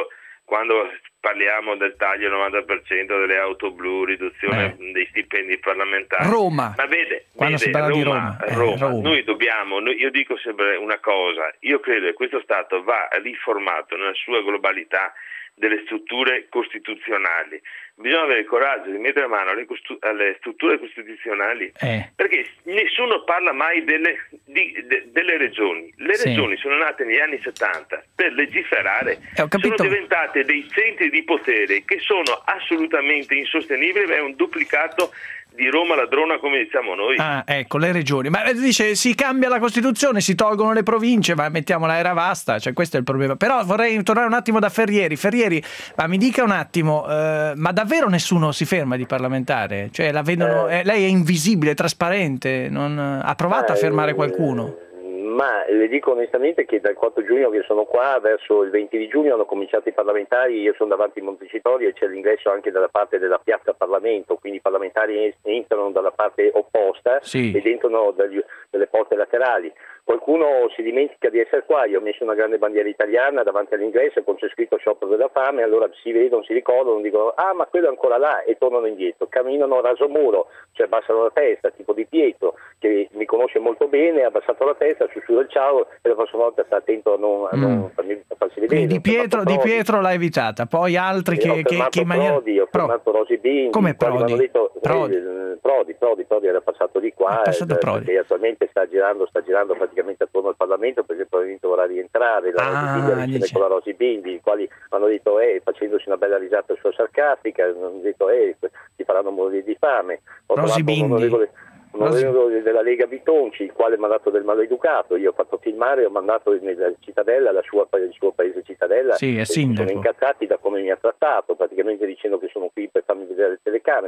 quando parliamo del taglio al 90% delle auto blu, riduzione dei stipendi parlamentari. Roma. Ma vede, si parla di Roma. Noi dobbiamo, io dico sempre una cosa, io credo che questo Stato va riformato nella sua globalità delle strutture costituzionali. Bisogna avere il coraggio di mettere mano alle strutture costituzionali, perché nessuno parla mai delle regioni. Le regioni sono nate negli anni 70 per legiferare, sono diventate dei centri di potere che sono assolutamente insostenibili, è un duplicato di Roma ladrona, come diciamo noi. Ecco, le regioni. Ma dice, si cambia la Costituzione, si tolgono le province, ma mettiamola era vasta, cioè questo è il problema. Però vorrei tornare un attimo da Ferrieri. Ferrieri, ma mi dica un attimo, ma davvero nessuno si ferma di parlamentare? Cioè la vedono, lei è invisibile, trasparente, non ha provato a fermare qualcuno? Ma le dico onestamente che dal 4 giugno che sono qua, verso il 20 di giugno hanno cominciato i parlamentari, io sono davanti a Montecitorio e c'è l'ingresso anche dalla parte della piazza Parlamento, quindi i parlamentari entrano dalla parte opposta ed entrano dalle porte laterali. Qualcuno si dimentica di essere qua, io ho messo una grande bandiera italiana davanti all'ingresso con c'è scritto sciopero della fame, allora si vedono, si ricordano, dicono ma quello è ancora là e tornano indietro, camminano raso muro, cioè abbassano la testa, tipo Di Pietro che mi conosce molto bene, ha abbassato la testa, sussurra il ciao e la prossima volta sta attento a non farsi vedere. Di Pietro l'ha evitata, poi altri che in maniera... Ho fermato Rosy Bindi. Come Prodi? Hanno detto, Prodi era passato di qua, perché attualmente sta girando praticamente attorno al Parlamento perché probabilmente vorrà rientrare con la Rosy Bindi, i quali hanno detto facendosi una bella risata sua sarcastica, hanno detto ti faranno morire di fame. Rosy Bindi. Un onorevole della Lega Bitonci, il quale mi ha dato del maleducato, io ho fatto filmare, ho mandato nella Cittadella, il suo paese Cittadella, è sindaco. Sono incazzati da come mi ha trattato, praticamente dicendo che sono qui per farmi vedere le telecamere.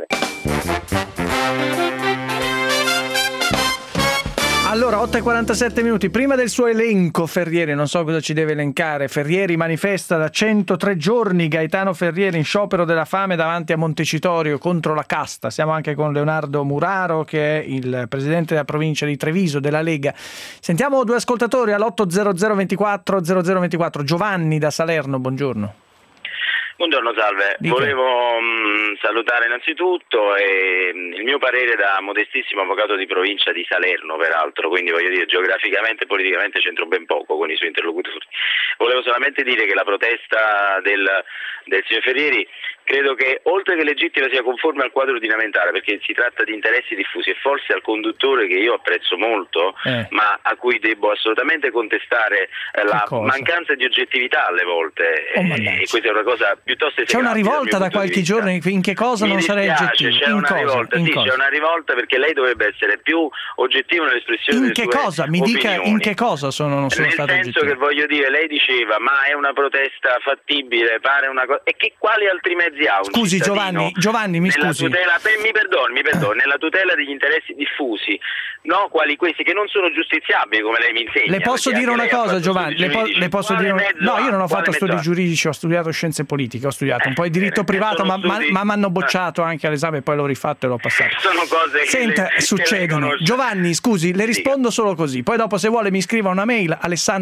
Allora, 8:47 minuti. Prima del suo elenco, Ferrieri, non so cosa ci deve elencare. Ferrieri manifesta da 103 giorni. Gaetano Ferrieri in sciopero della fame davanti a Montecitorio contro la casta. Siamo anche con Leonardo Muraro, che è il presidente della provincia di Treviso della Lega. Sentiamo due ascoltatori all'800 24 0024. Giovanni da Salerno, buongiorno. Buongiorno, salve. Dica. Volevo salutare innanzitutto il mio parere da modestissimo avvocato di provincia di Salerno, peraltro, quindi voglio dire geograficamente e politicamente c'entro ben poco con i suoi interlocutori. Volevo solamente dire che la protesta del signor Ferrieri credo che oltre che legittima sia conforme al quadro ordinamentale, perché si tratta di interessi diffusi e forse al conduttore che io apprezzo molto, ma a cui devo assolutamente contestare la mancanza di oggettività alle volte, e questa è una cosa piuttosto c'è una rivolta da qualche giorno, in che cosa non sarei oggettivo? C'è una rivolta perché lei dovrebbe essere più oggettivo nell'espressione delle sue mi opinioni. Dica in che cosa non sono stato oggettivo? Nel senso che voglio dire, lei diceva ma è una protesta fattibile, pare una cosa, e che quali altri mezzi ha un scusi Giovanni, mi scusi. Mi perdoni, nella tutela degli interessi diffusi, no, quali questi che non sono giustiziabili come lei mi insegna. Le posso dire una cosa, Giovanni? Le posso dire no, io non ho fatto studi giuridici, ho studiato scienze politiche, ho studiato un po' di diritto privato, ma mi hanno bocciato anche all'esame, poi l'ho rifatto e l'ho passato. Sono cose che succedono. Giovanni, scusi, le rispondo solo così. Poi dopo se vuole mi scriva una mail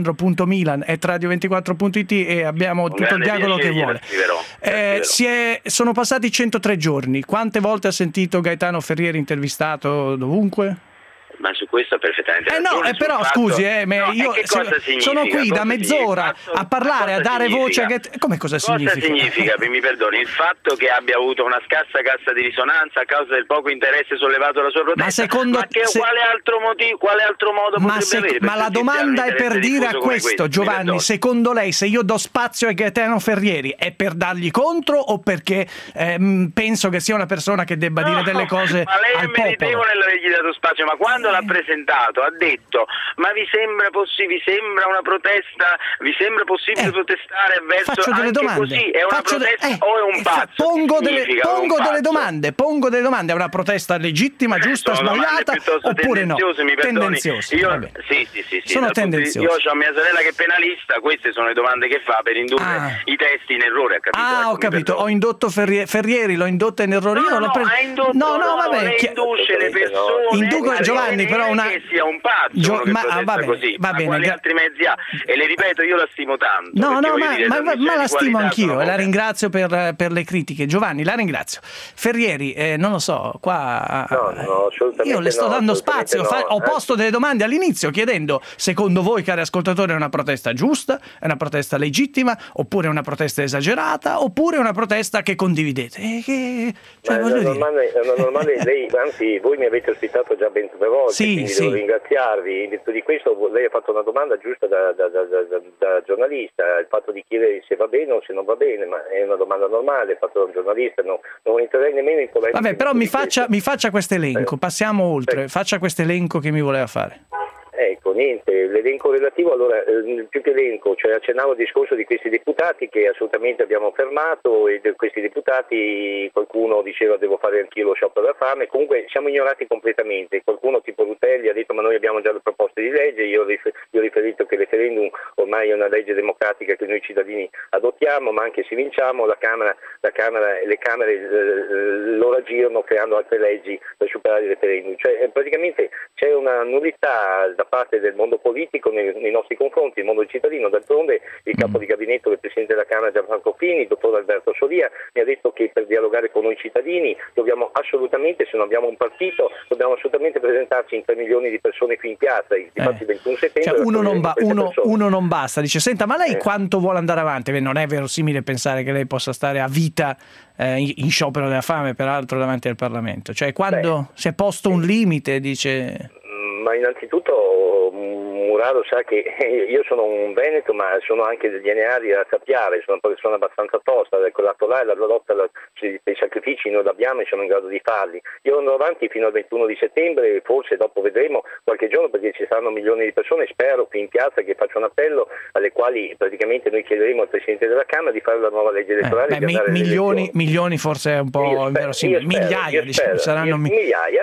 alessandro.milan@radio24.it e abbiamo tutto il dialogo che vuole. Sono passati 103 giorni. Quante volte ha sentito Gaetano Ferrieri intervistato dovunque? Ma su questo perfettamente ragione, però scusi, io sono qui da mezz'ora a parlare, a dare voce a come cosa significa? Cosa significa, mi perdoni, il fatto che abbia avuto una scarsa cassa di risonanza a causa del poco interesse sollevato alla sua protesta? Quale altro modo potrebbe avere? Ma la domanda è per dire a questo, Giovanni, secondo lei se io do spazio a Gaetano Ferrieri è per dargli contro o perché penso che sia una persona che debba dire delle cose al popolo? Ma lei è meritevole nell'avergli dato spazio, ma quando l'ha presentato ha detto ma vi sembra una protesta, vi sembra possibile protestare verso delle domande. Così è una protesta o è un pazzo? Pongo delle domande, è una protesta legittima, giusta, sbagliata oppure no? Tendenzioso. Sì. Sono tendenzioso. Io ho mia sorella che è penalista, queste sono le domande che fa per indurre i testi in errore, ho capito. Ho indotto Ferrieri, l'ho indotta in errore. Lei induce le persone. Giovanni, però che sia un pazzo così. Va bene, quali altri mezzi ha? E le ripeto, io la stimo tanto. No, ma la stimo anch'io e la ringrazio per le critiche. Giovanni, la ringrazio. Ferrieri, non lo so, qua no, io le sto dando spazio, ho posto delle domande all'inizio chiedendo: secondo voi, cari ascoltatori, è una protesta giusta, è una protesta legittima, oppure è una protesta esagerata, oppure è una protesta che condividete? È normale, lei, anzi voi mi avete ospitato già ben 3 volte, quindi devo ringraziarvi. In virtù di questo lei ha fatto una domanda giusta da giornalista, il fatto di chiedere se va bene o se non va bene, ma è una domanda normale fatta da un giornalista, non entrerei nemmeno in polemica. Vabbè, però mi faccia questo elenco, passiamo oltre, faccia questo elenco che mi voleva fare. Ecco, niente, l'elenco relativo, allora, più che elenco, cioè accennavo al discorso di questi deputati che assolutamente abbiamo fermato, e di questi deputati qualcuno diceva devo fare anch'io lo sciopero della fame, comunque siamo ignorati completamente, qualcuno tipo Rutelli ha detto ma noi abbiamo già le proposte di legge, io ho riferito che il referendum ormai è una legge democratica che noi cittadini adottiamo, ma anche se vinciamo le Camere lo raggirano creando altre leggi per superare il referendum, cioè praticamente c'è una nullità da parte del mondo politico nei nostri confronti, il mondo cittadino. D'altronde il capo di gabinetto del Presidente della Camera Gianfranco Fini, il dottor Alberto Solia, mi ha detto che per dialogare con noi cittadini dobbiamo assolutamente, se non abbiamo un partito, dobbiamo assolutamente presentarci in 3 milioni di persone qui in piazza, infatti il 21 settembre... Cioè uno non basta, dice, senta, ma lei quanto vuole andare avanti? Beh, non è verosimile pensare che lei possa stare a vita in sciopero della fame, peraltro davanti al Parlamento, cioè quando si è posto un limite, dice... Ma innanzitutto Muraro sa che io sono un veneto, ma sono anche del DNA di Razza Piave, sono una persona abbastanza tosta, quell'atto là e la lotta dei sacrifici noi l'abbiamo e siamo in grado di farli. Io andrò avanti fino al 21 di settembre, forse dopo vedremo qualche giorno, perché ci saranno milioni di persone, spero qui in piazza, che faccio un appello alle quali praticamente noi chiederemo al Presidente della Camera di fare la nuova legge elettorale. Milioni forse è un po' inverosimile, migliaia, saranno migliaia.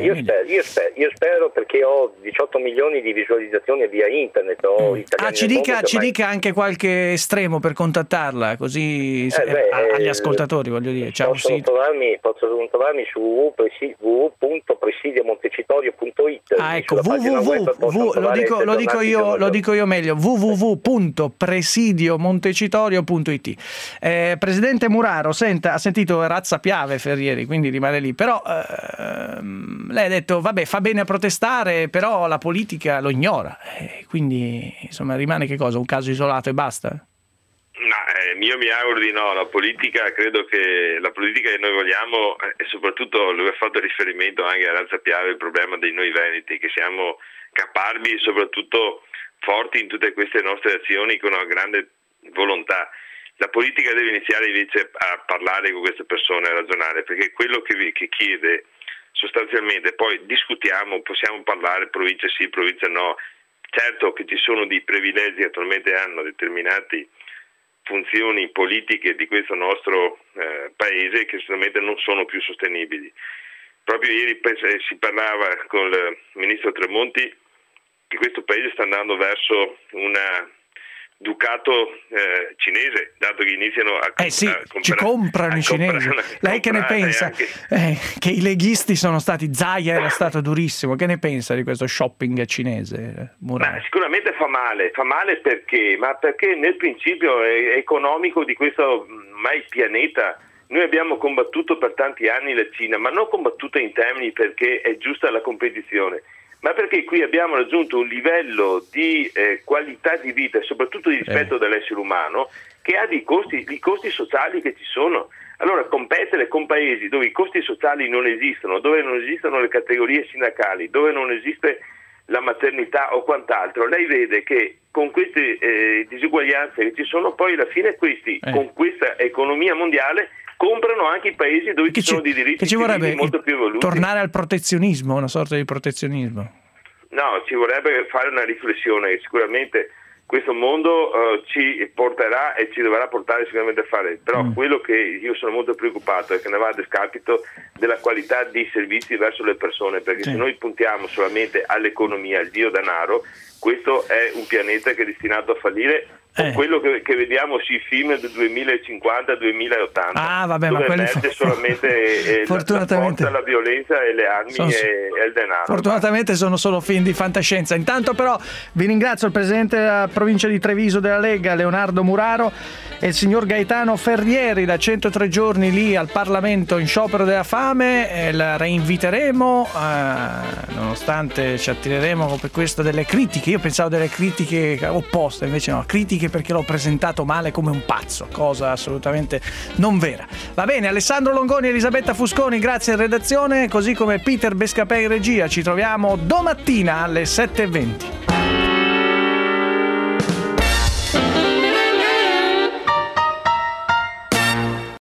Io spero, perché ho 18 milioni di visualizzazioni via internet. Ci dica anche qualche estremo per contattarla, così agli ascoltatori, voglio dire. Possono trovarmi su www.presidiomontecitorio.it. Ecco, lo dico io meglio, www.presidiomontecitorio.it. Presidente Muraro, ha sentito Razza Piave Ferrieri, quindi rimane lì, però lei ha detto vabbè, fa bene a protestare, però la politica lo ignora, quindi insomma rimane che cosa? Un caso isolato e basta? No, io mi auguro di no. La politica, credo che la politica che noi vogliamo, e soprattutto lui ha fatto riferimento anche a Razza Piave, il problema dei noi veneti, che siamo caparbi e soprattutto forti in tutte queste nostre azioni con una grande volontà. La politica deve iniziare invece a parlare con queste persone, a ragionare, perché quello che chiede sostanzialmente, poi discutiamo, possiamo parlare provincia sì, provincia no, certo che ci sono dei privilegi che attualmente hanno determinate funzioni politiche di questo nostro paese che sicuramente non sono più sostenibili. Proprio ieri si parlava con il ministro Tremonti che questo paese sta andando verso una ducato cinese, dato che iniziano a ci comprano i cinesi. Lei che ne pensa? Che i leghisti sono stati, Zaia era stato durissimo, che ne pensa di questo shopping cinese? Sicuramente fa male perché nel principio economico di questo mai pianeta noi abbiamo combattuto per tanti anni la Cina, ma non combattuta in termini perché è giusta la competizione, ma perché qui abbiamo raggiunto un livello di qualità di vita e soprattutto di rispetto dell'essere umano che ha i costi sociali che ci sono. Allora competere con paesi dove i costi sociali non esistono, dove non esistono le categorie sindacali, dove non esiste la maternità o quant'altro, lei vede che con queste disuguaglianze che ci sono, poi alla fine questi con questa economia mondiale comprano anche i paesi dove ci sono dei diritti civili molto più evoluti. Tornare al protezionismo, una sorta di protezionismo. No, ci vorrebbe fare una riflessione. Sicuramente questo mondo ci porterà e ci dovrà portare sicuramente a fare, però quello che io sono molto preoccupato è che ne va a discapito della qualità dei servizi verso le persone, perché se noi puntiamo solamente all'economia, al dio denaro, questo è un pianeta che è destinato a fallire quello che vediamo sui film del 2050-2080. Ah, vabbè, ma quelli solamente fortunatamente la forza, la violenza e le armi e il denaro. Fortunatamente sono solo film di fantascienza. Intanto però vi ringrazio il presidente della provincia di Treviso della Lega, Leonardo Muraro, e il signor Gaetano Ferrieri, da 103 giorni lì al Parlamento in sciopero della fame. La reinviteremo, nonostante ci attireremo per questo delle critiche. Io pensavo delle critiche opposte, invece no, critiche perché l'ho presentato male come un pazzo, cosa assolutamente non vera. Va bene, Alessandro Longoni e Elisabetta Fusconi, grazie in redazione, così come Peter Bescapè in regia. Ci troviamo domattina alle 7:20.